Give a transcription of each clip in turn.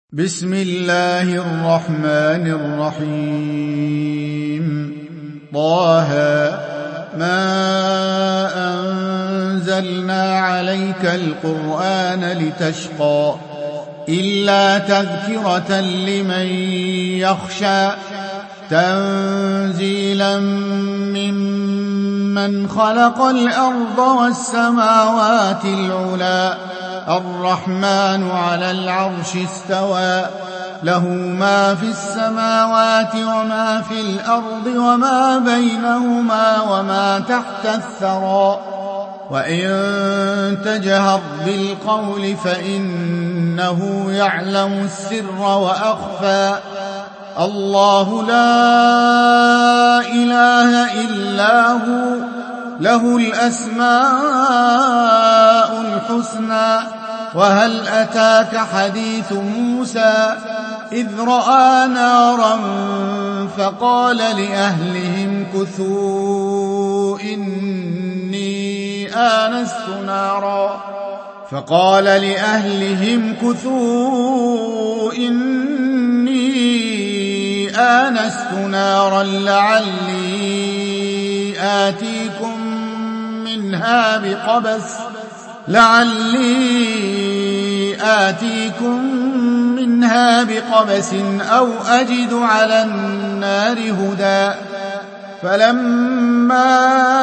بسم الله الرحمن الرحيم طه ما أنزلنا عليك القرآن لتشقى إلا تذكرة لمن يخشى تنزيلا ممن خلق الأرض والسماوات العلى الرحمن على العرش استوى له ما في السماوات وما في الأرض وما بينهما وما تحت الثرى وإن تجهر بالقول فإنه يعلم السر وأخفى الله لا إله إلا هو له الأسماء الحسنى وهل أتاك حديث موسى إذ رأى نارا فقال لأهلهم كثوا إني آنست نارا لعلي آتيكم منها بقبس أو أجد على النار هدى فلما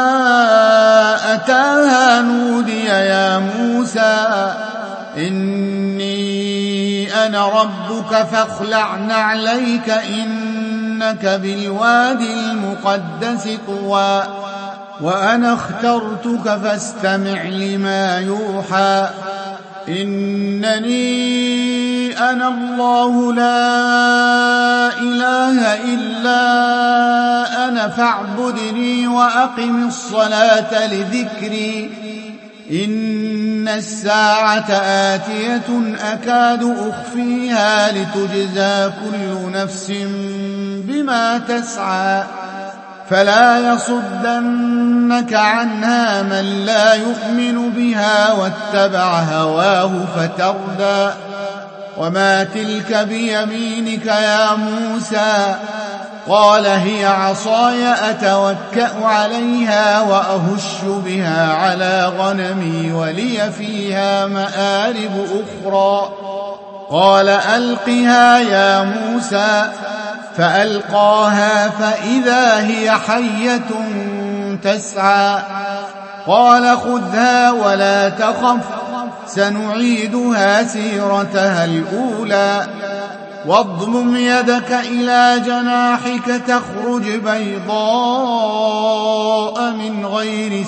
أتاها نودي يا موسى إني أنا ربك فاخلع نعليك إنك بالوادي المقدس طوى وأنا اخترتك فاستمع لما يوحى إنني أنا الله لا إله إلا أنا فاعبدني وأقم الصلاة لذكري إن الساعة آتية أكاد أخفيها لتجزى كل نفس بما تسعى فلا يصدنك عنها من لا يؤمن بها واتبع هواه فتردى وما تلك بيمينك يا موسى قال هي عصاي أتوكأ عليها وأهش بها على غنمي ولي فيها مآرب أخرى قال ألقها يا موسى فألقاها فإذا هي حية تسعى قال خذها ولا تخف سنعيدها سيرتها الأولى واضمم يدك إلى جناحك تخرج بيضاء من غير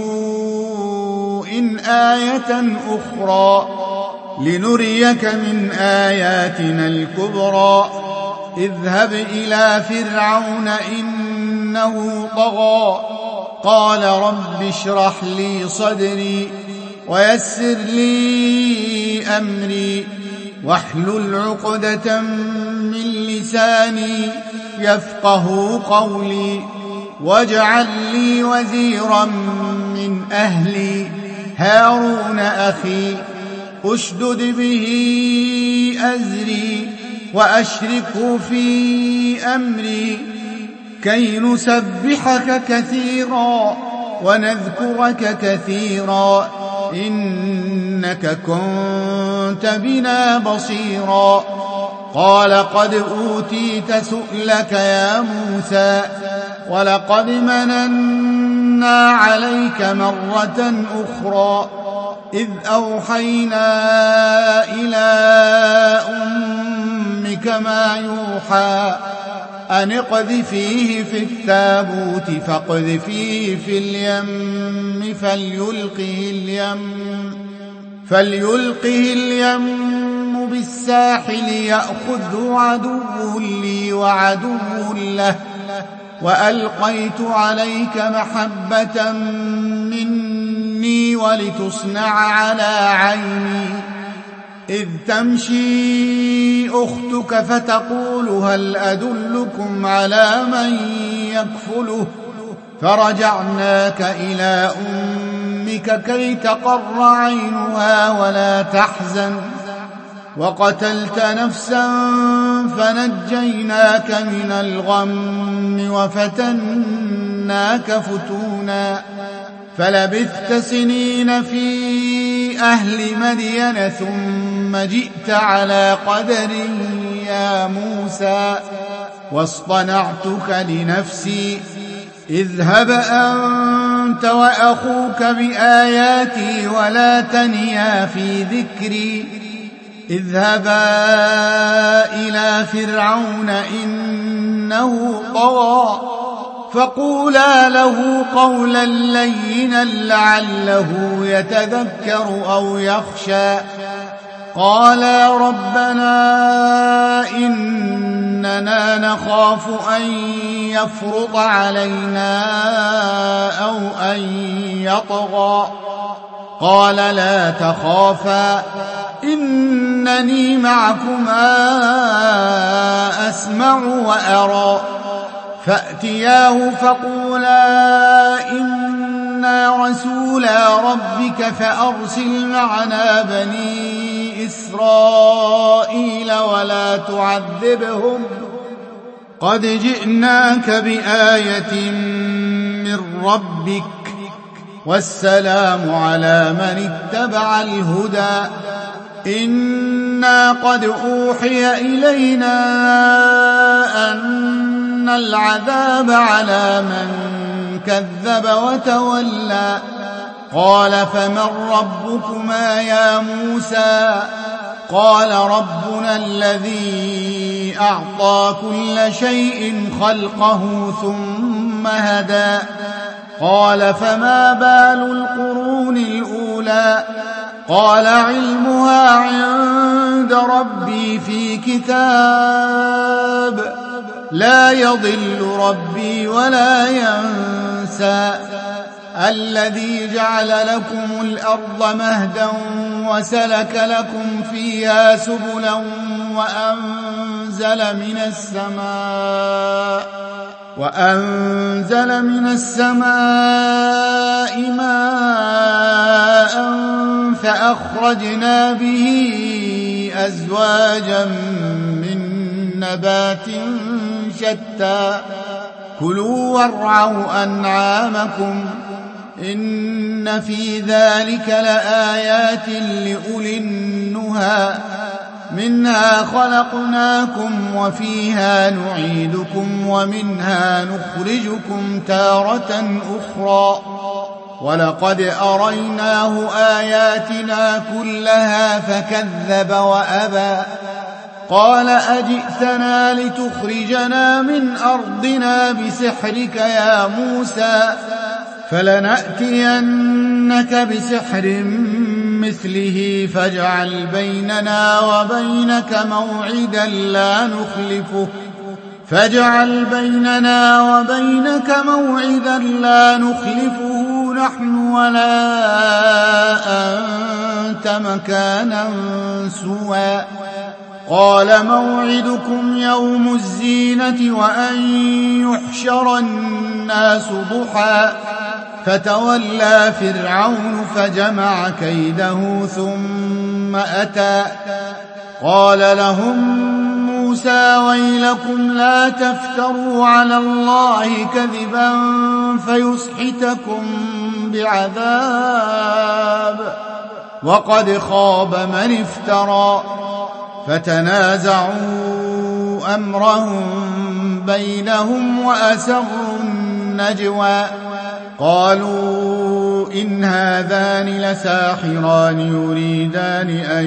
سوء آية أخرى لنريك من آياتنا الكبرى اذهب إلى فرعون إنه طغى قال رب اشرح لي صدري ويسر لي أمري واحلل عقدة من لساني يفقه قولي واجعل لي وزيرا من أهلي هارون أخي أشدد به أزري وأشركه في أمري كي نسبحك كثيرا ونذكرك كثيرا إنك كنت بنا بصيرا قال قد أوتيت سؤلك يا موسى ولقد مننا عليك مرة أخرى إذ أوحينا إلى أمك ما يوحى أن اقذفيه في التابوت فاقذفيه في اليم فليلقه اليم بالساحل يأخذه عدو لي وعدو له وألقيت عليك محبة مني ولتصنع على عيني إذ تمشي أختك فتقول هل أدلكم على من يكفله فرجعناك إلى أمك كي تقر عينها ولا تحزن وقتلت نفسا فنجيناك من الغم وفتناك فتونا فلبثت سنين في أهل مدين ثم جئت على قدر يا موسى واصطنعتك لنفسي اذهب أنت وأخوك بآياتي ولا تنيا في ذكري اذهبا إلى فرعون إنه طغى فقولا له قولا لينا لعله يتذكر أو يخشى قالا ربنا إننا نخاف أن يفرط علينا أو أن يطغى قال لا تخافا إنني معكما أسمع وأرى فأتياه فقولا إنا رسولا ربك فأرسل معنا بني إسرائيل ولا تعذبهم قد جئناك بآية من ربك والسلام على من اتبع الهدى إنا قد أوحي إلينا أن العذاب على من كذب وتولى قال فمن ربكما يا موسى قال ربنا الذي أعطى كل شيء خلقه ثم هدى قال فما بال القرون الأولى قال علمها عند ربي في كتاب لا يضل ربي ولا ينسى الذي جعل لكم الأرض مهدا وسلك لكم فيها سبلا وأنزل من السماء ماء فأخرجنا به أزواجا من نبات شتى كلوا وارعوا أنعامكم إن في ذلك لآيات لأولي النهى منها خلقناكم وفيها نعيدكم ومنها نخرجكم تارة أخرى ولقد أريناه آياتنا كلها فكذب وأبى قال أجئتنا لتخرجنا من أرضنا بسحرك يا موسى فلنأتينك بسحر مثله فاجعل بيننا وبينك موعدا لا نخلفه نحن ولا أنت مكانا سوى قال موعدكم يوم الزينة وأن يحشر الناس ضحى فتولى فرعون فجمع كيده ثم أتى قال لهم موسى ويلكم لا تفتروا على الله كذبا فيسحتكم بعذاب وقد خاب من افترى فتنازعوا أمرهم بينهم وأسروا النجوى قالوا إن هذان لساحران يريدان أن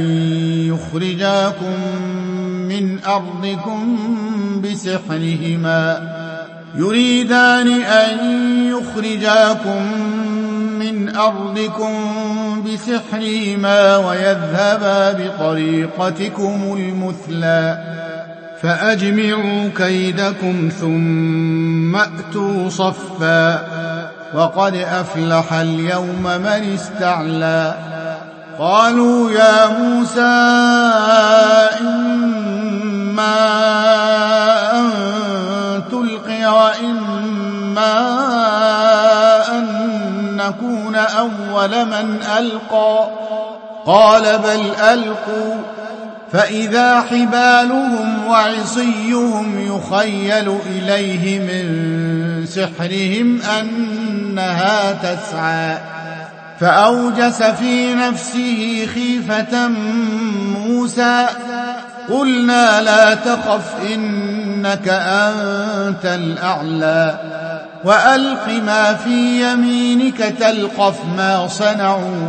يخرجاكم من أرضكم بسحرهما ويذهبا بطريقتكم المثلى فأجمعوا كيدكم ثم أتوا صفا وقد أفلح اليوم من استعلى قالوا يا موسى إما أن تلقي وإما أن نكون أول من ألقى قال بل ألقوا فإذا حبالهم وعصيهم يخيل إليه من سحرهم أنها تسعى فأوجس في نفسه خيفة موسى قلنا لا تخف إنك أنت الأعلى وألق ما في يمينك تلقف ما صنعوا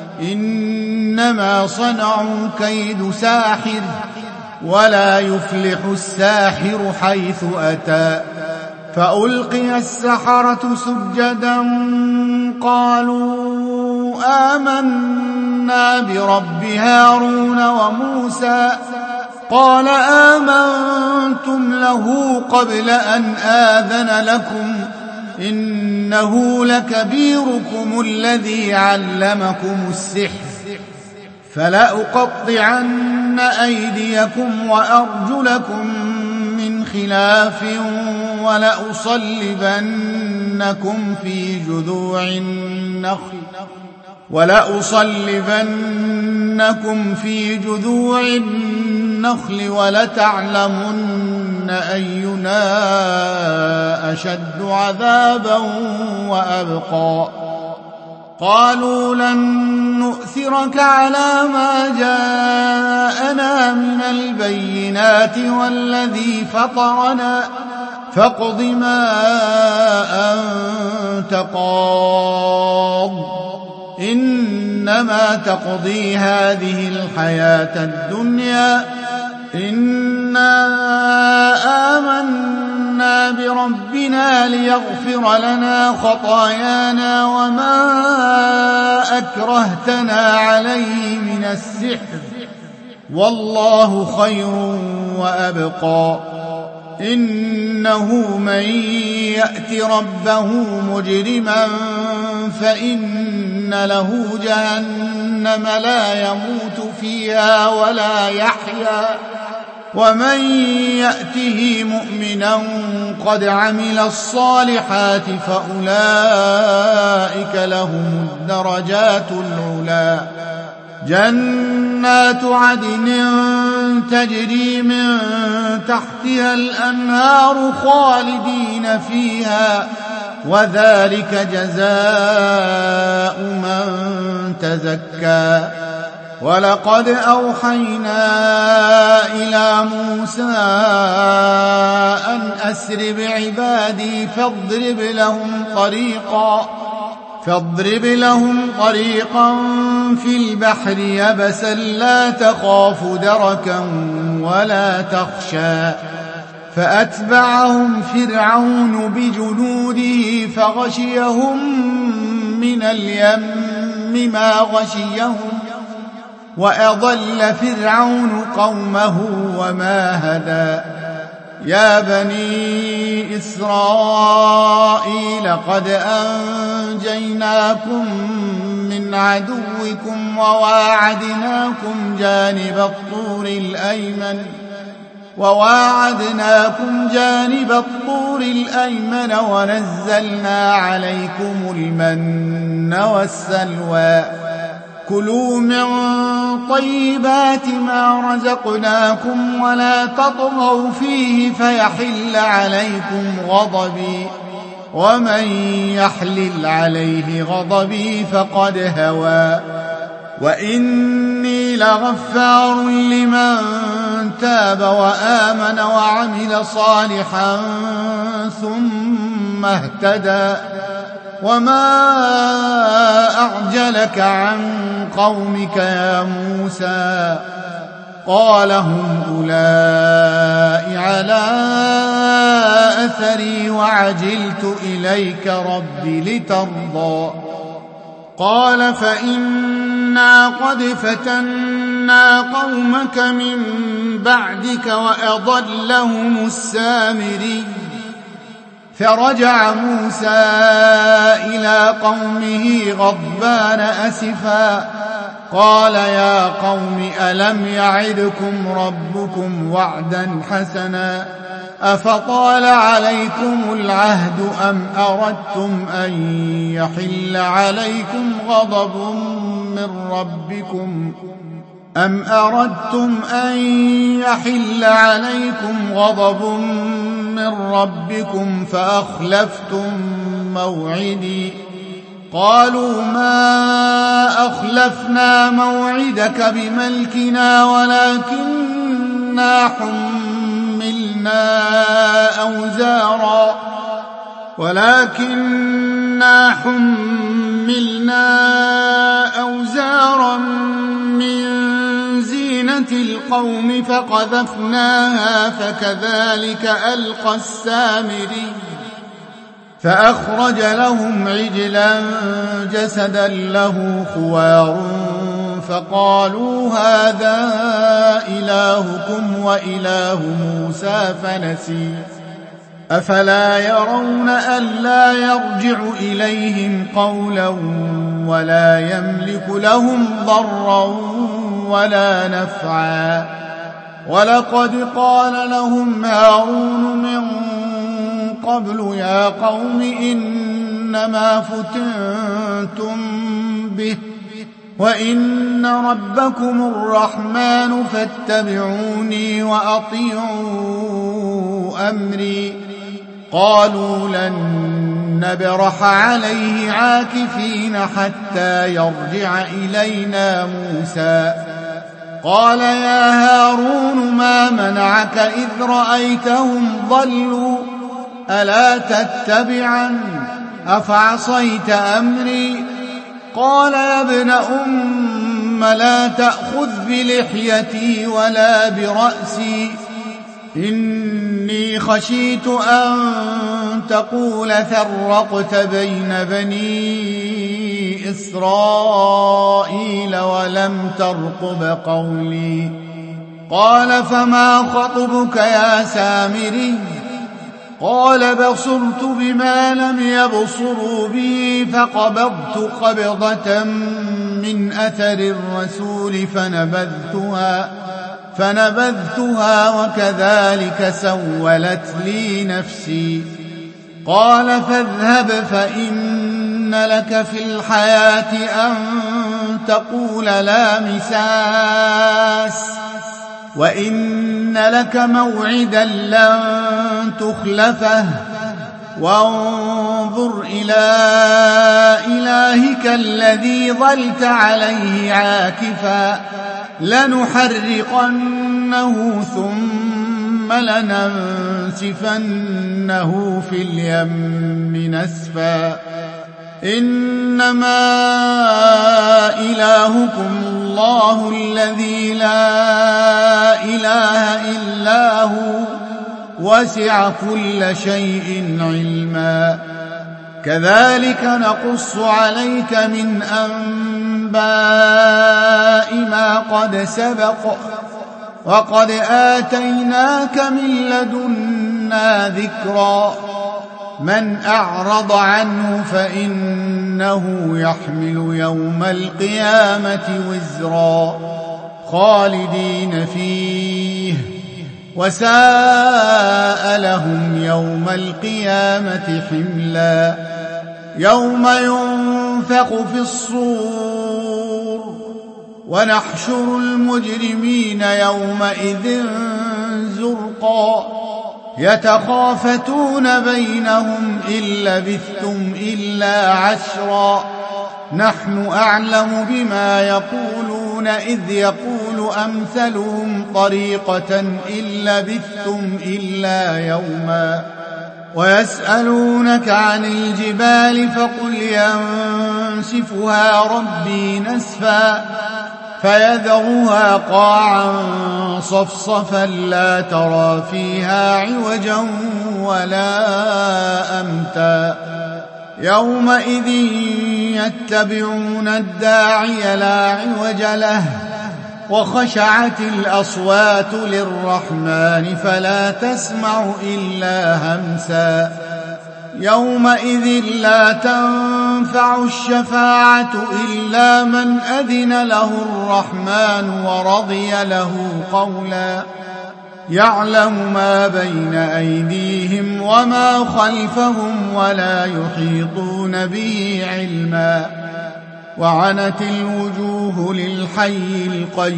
إنما صنعوا كيد ساحر ولا يفلح الساحر حيث أتى فألقي السحرة سجدا قالوا آمنا برب هارون وموسى قال آمنتم له قبل أن آذن لكم إنه لكبيركم الذي علمكم السحر فلأقطعن أيديكم وأرجلكم من خلاف ولأصلبنكم في جذوع النخل ولتعلمن أينا أشد عذابا وأبقى قالوا لن نؤثرك على ما جاءنا من البينات والذي فطرنا فاقض ما أنت قاض إنما تقضي هذه الحياة الدنيا إنا آمنا بربنا ليغفر لنا خطايانا وما أكرهتنا عليه من السحر والله خير وأبقى إنه من يأت ربه مجرما فإن له جهنم لا يموت فيها ولا يحيا ومن يأته مؤمنا قد عمل الصالحات فأولئك لهم الدرجات العلى جنات عدن تجري من تحتها الأنهار خالدين فيها وذلك جزاء من تزكى ولقد أوحينا إلى موسى أن أسر بعبادي فاضرب لهم طريقا في البحر يبسا لا تخاف دركا ولا تخشى فأتبعهم فرعون بجنوده فغشيهم من اليم ما غشيهم وأضل فرعون قومه وما هدى يا بني إسرائيل قد أنجيناكم من عدوكم وواعدناكم جانب الطور الأيمن ونزلنا عليكم المن والسلوى كلوا من طيبات ما رزقناكم ولا تطغوا فيه فيحل عليكم غضبي ومن يحلل عليه غضبي فقد هوى وإني لغفار لمن تاب وآمن وعمل صالحا ثم اهتدى وما أعجلك عن قومك يا موسى قال هم أولئك على أثري وعجلت إليك رب لترضى قال فإنا قد فتنا قومك من بعدك وأضلهم السامري فرجع موسى إلى قومه غضبان أسفا قال يا قوم ألم يعدكم ربكم وعدا حسنا أفطال عليكم العهد أم أردتم أن يحل عليكم غضب من ربكم أم أردتم أن يحل عليكم غضب من ربكم فأخلفتم موعدي قالوا ما أخلفنا موعدك بملكنا ولكننا حملنا أوزارا من زينة القوم فقذفناها فكذلك ألقى السامري فأخرج لهم عجلا جسدا له خوار فقالوا هذا إلهكم وإله موسى فنسي أفلا يرون ألا يرجع إليهم قولا ولا يملك لهم ضرا ولا نفعا ولقد قال لهم هارون من قبل يا قوم إنما فتنتم به وإن ربكم الرحمن فاتبعوني وأطيعوا أمري قالوا لن نبرح عليه عاكفين حتى يرجع إلينا موسى قال يا هارون ما منعك إذ رأيتهم ضلوا ألا تتبعن أفعصيت أمري قال يا ابن أم لا تأخذ بلحيتي ولا برأسي إني خشيت أن تقول فرقت بين بني إسرائيل ولم ترقب قولي قال فما خطبك يا سامري قال بصرت بما لم يبصروا به فقبضت قبضة من أثر الرسول فنبذتها وكذلك سولت لي نفسي قال فاذهب فإن لك في الحياة أن تقول لا مساس وإن لك موعدا لن تخلفه وانظر إلى إلهك الذي ظلت عليه عاكفا لنحرقنه ثم لننسفنه في اليم نسفا إنما إلهكم الله الذي لا إله إلا هو وسع كل شيء علما كذلك نقص عليك من أنباء ما قد سبق وقد آتيناك من لدنا ذكرا من أعرض عنه فإنه يحمل يوم القيامة وزرا خالدين فيه وساء لهم يوم القيامة حملا يوم ينفخ في الصور ونحشر المجرمين يومئذ زرقا يتخافتون بينهم إن لبثتم إلا عشرا نحن أعلم بما يقولون إذ يقول أمثلهم طريقة إن لبثتم إلا يوما ويسألونك عن الجبال فقل ينسفها ربي نسفا فيذرها قاعا صفصفا لا ترى فيها عوجا ولا أمتا يومئذ يتبعون الداعي لا عوج له وخشعت الأصوات للرحمن فلا تسمع إلا همسا يومئذ لا تنفع الشفاعة إلا من أذن له الرحمن ورضي له قولا يعلم ما بين أيديهم وما خلفهم ولا يحيطون به علما وعنت الوجوه للحي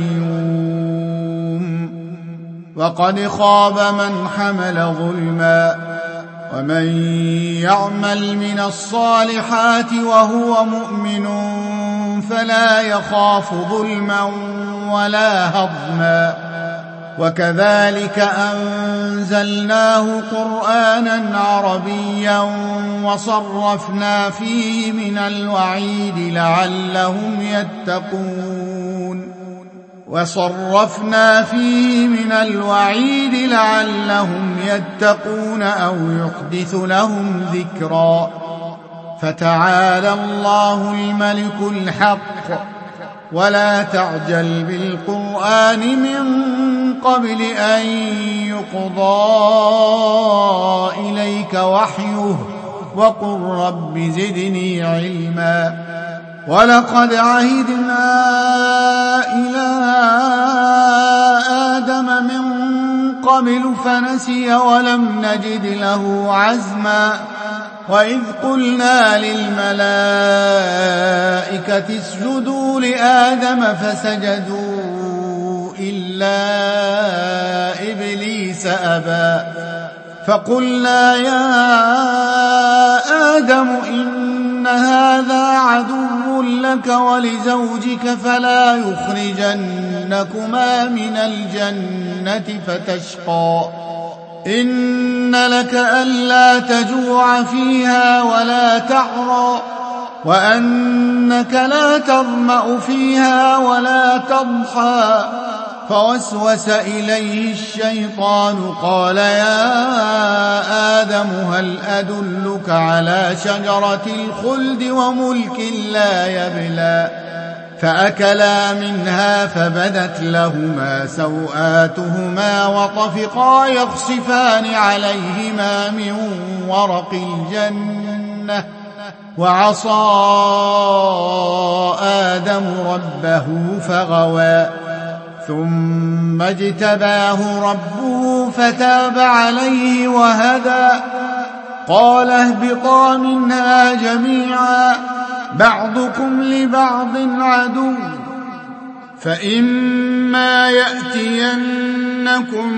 القيوم وقد خاب من حمل ظلما ومن يعمل من الصالحات وهو مؤمن فلا يخاف ظلما ولا هضما وكذلك أنزلناه قرآنا عربيا وصرفنا فيه من الوعيد لعلهم يتقون أو يحدث لهم ذكرا فتعالى الله الملك الحق ولا تعجل بالقرآن من قبل أن يقضى إليك وحيه وقل رب زدني علما ولقد عهدنا إلى آدم من قبل فنسي ولم نجد له عزما وإذ قلنا للملائكة اسجدوا لآدم فسجدوا إلا إبليس أبى فقلنا يا آدم إن هذا عدو لك ولزوجك فلا يخرجنكما من الجنة فتشقى إن لك ألا تجوع فيها ولا تعرى وأنك لا تظمأ فيها ولا تضحى فوسوس إليه الشيطان قال يا آدم هل أدلك على شجرة الخلد وملك لا يبلى فأكلا منها فبدت لهما سوآتهما وطفقا يخصفان عليهما من ورق الجنة وعصى آدم ربه فغوى ثم اجتباه ربه فتاب عليه وهدى قال اهبطا منها جميعا بعضكم لبعض عدو فإما يأتينكم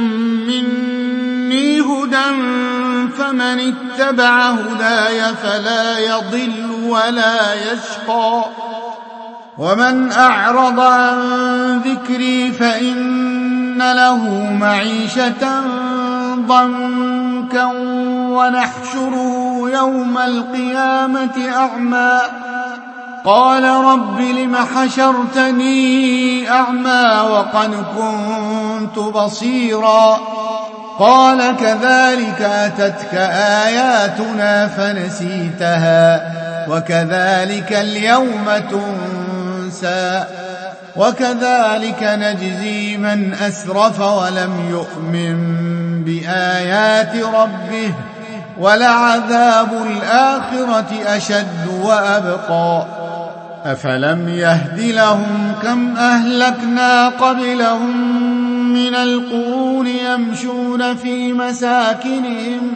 مني هدى فمن اتبع هداي فلا يضل ولا يشقى ومن أعرض عن ذكري فإن له معيشة ضنكا ونحشره يوم القيامة أعمى قال رب لم حشرتني أعمى وقد كنت بصيرا قال كذلك أتتك آياتنا فنسيتها وكذلك اليوم تنسى وكذلك نجزي من أسرف ولم يؤمن بآيات ربه ولعذاب الآخرة أشد وأبقى أفلم يهد لهم كم أهلكنا قبلهم من القرون يمشون في مساكنهم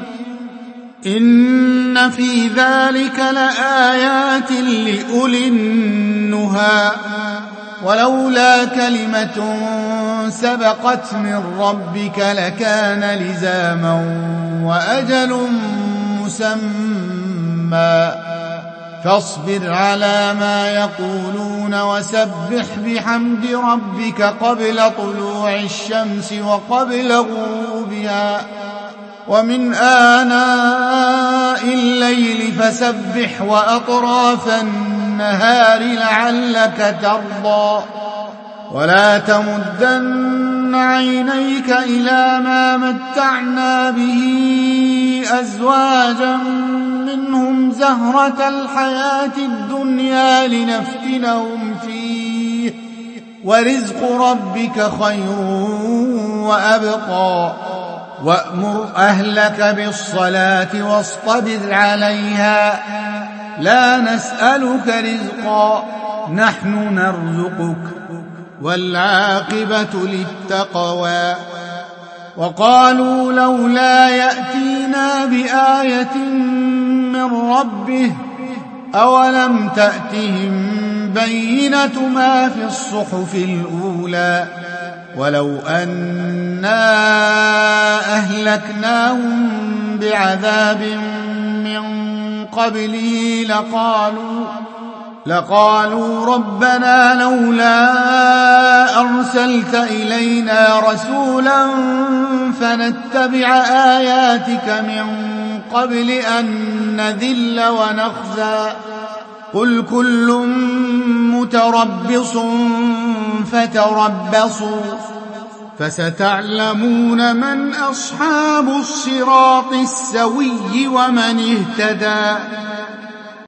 إن في ذلك لآيات لأولي النهى ولولا كلمة سبقت من ربك لكان لزاما وأجل مسمى فاصبر على ما يقولون وسبح بحمد ربك قبل طلوع الشمس وقبل غروبها ومن آناء الليل فسبح وأطراف النهار لعلك ترضى ولا تمدن عينيك إلى ما متعنا به أزواجا منهم زهرة الحياة الدنيا لنفتنهم فيه ورزق ربك خير وأبقى وأمر أهلك بالصلاة واصطبر عليها لا نسألك رزقا نحن نرزقك والعاقبة للتقوى وقالوا لولا يأتينا بآية من ربه أولم تأتهم بينة ما في الصحف الأولى ولو أنا أهلكناهم بعذاب من قبله لقالوا ربنا لولا أرسلت إلينا رسولا فنتبع آياتك من قبل أن نذل ونخزى قل كل متربص فتربصوا فستعلمون من أصحاب الصراط السوي ومن اهتدى.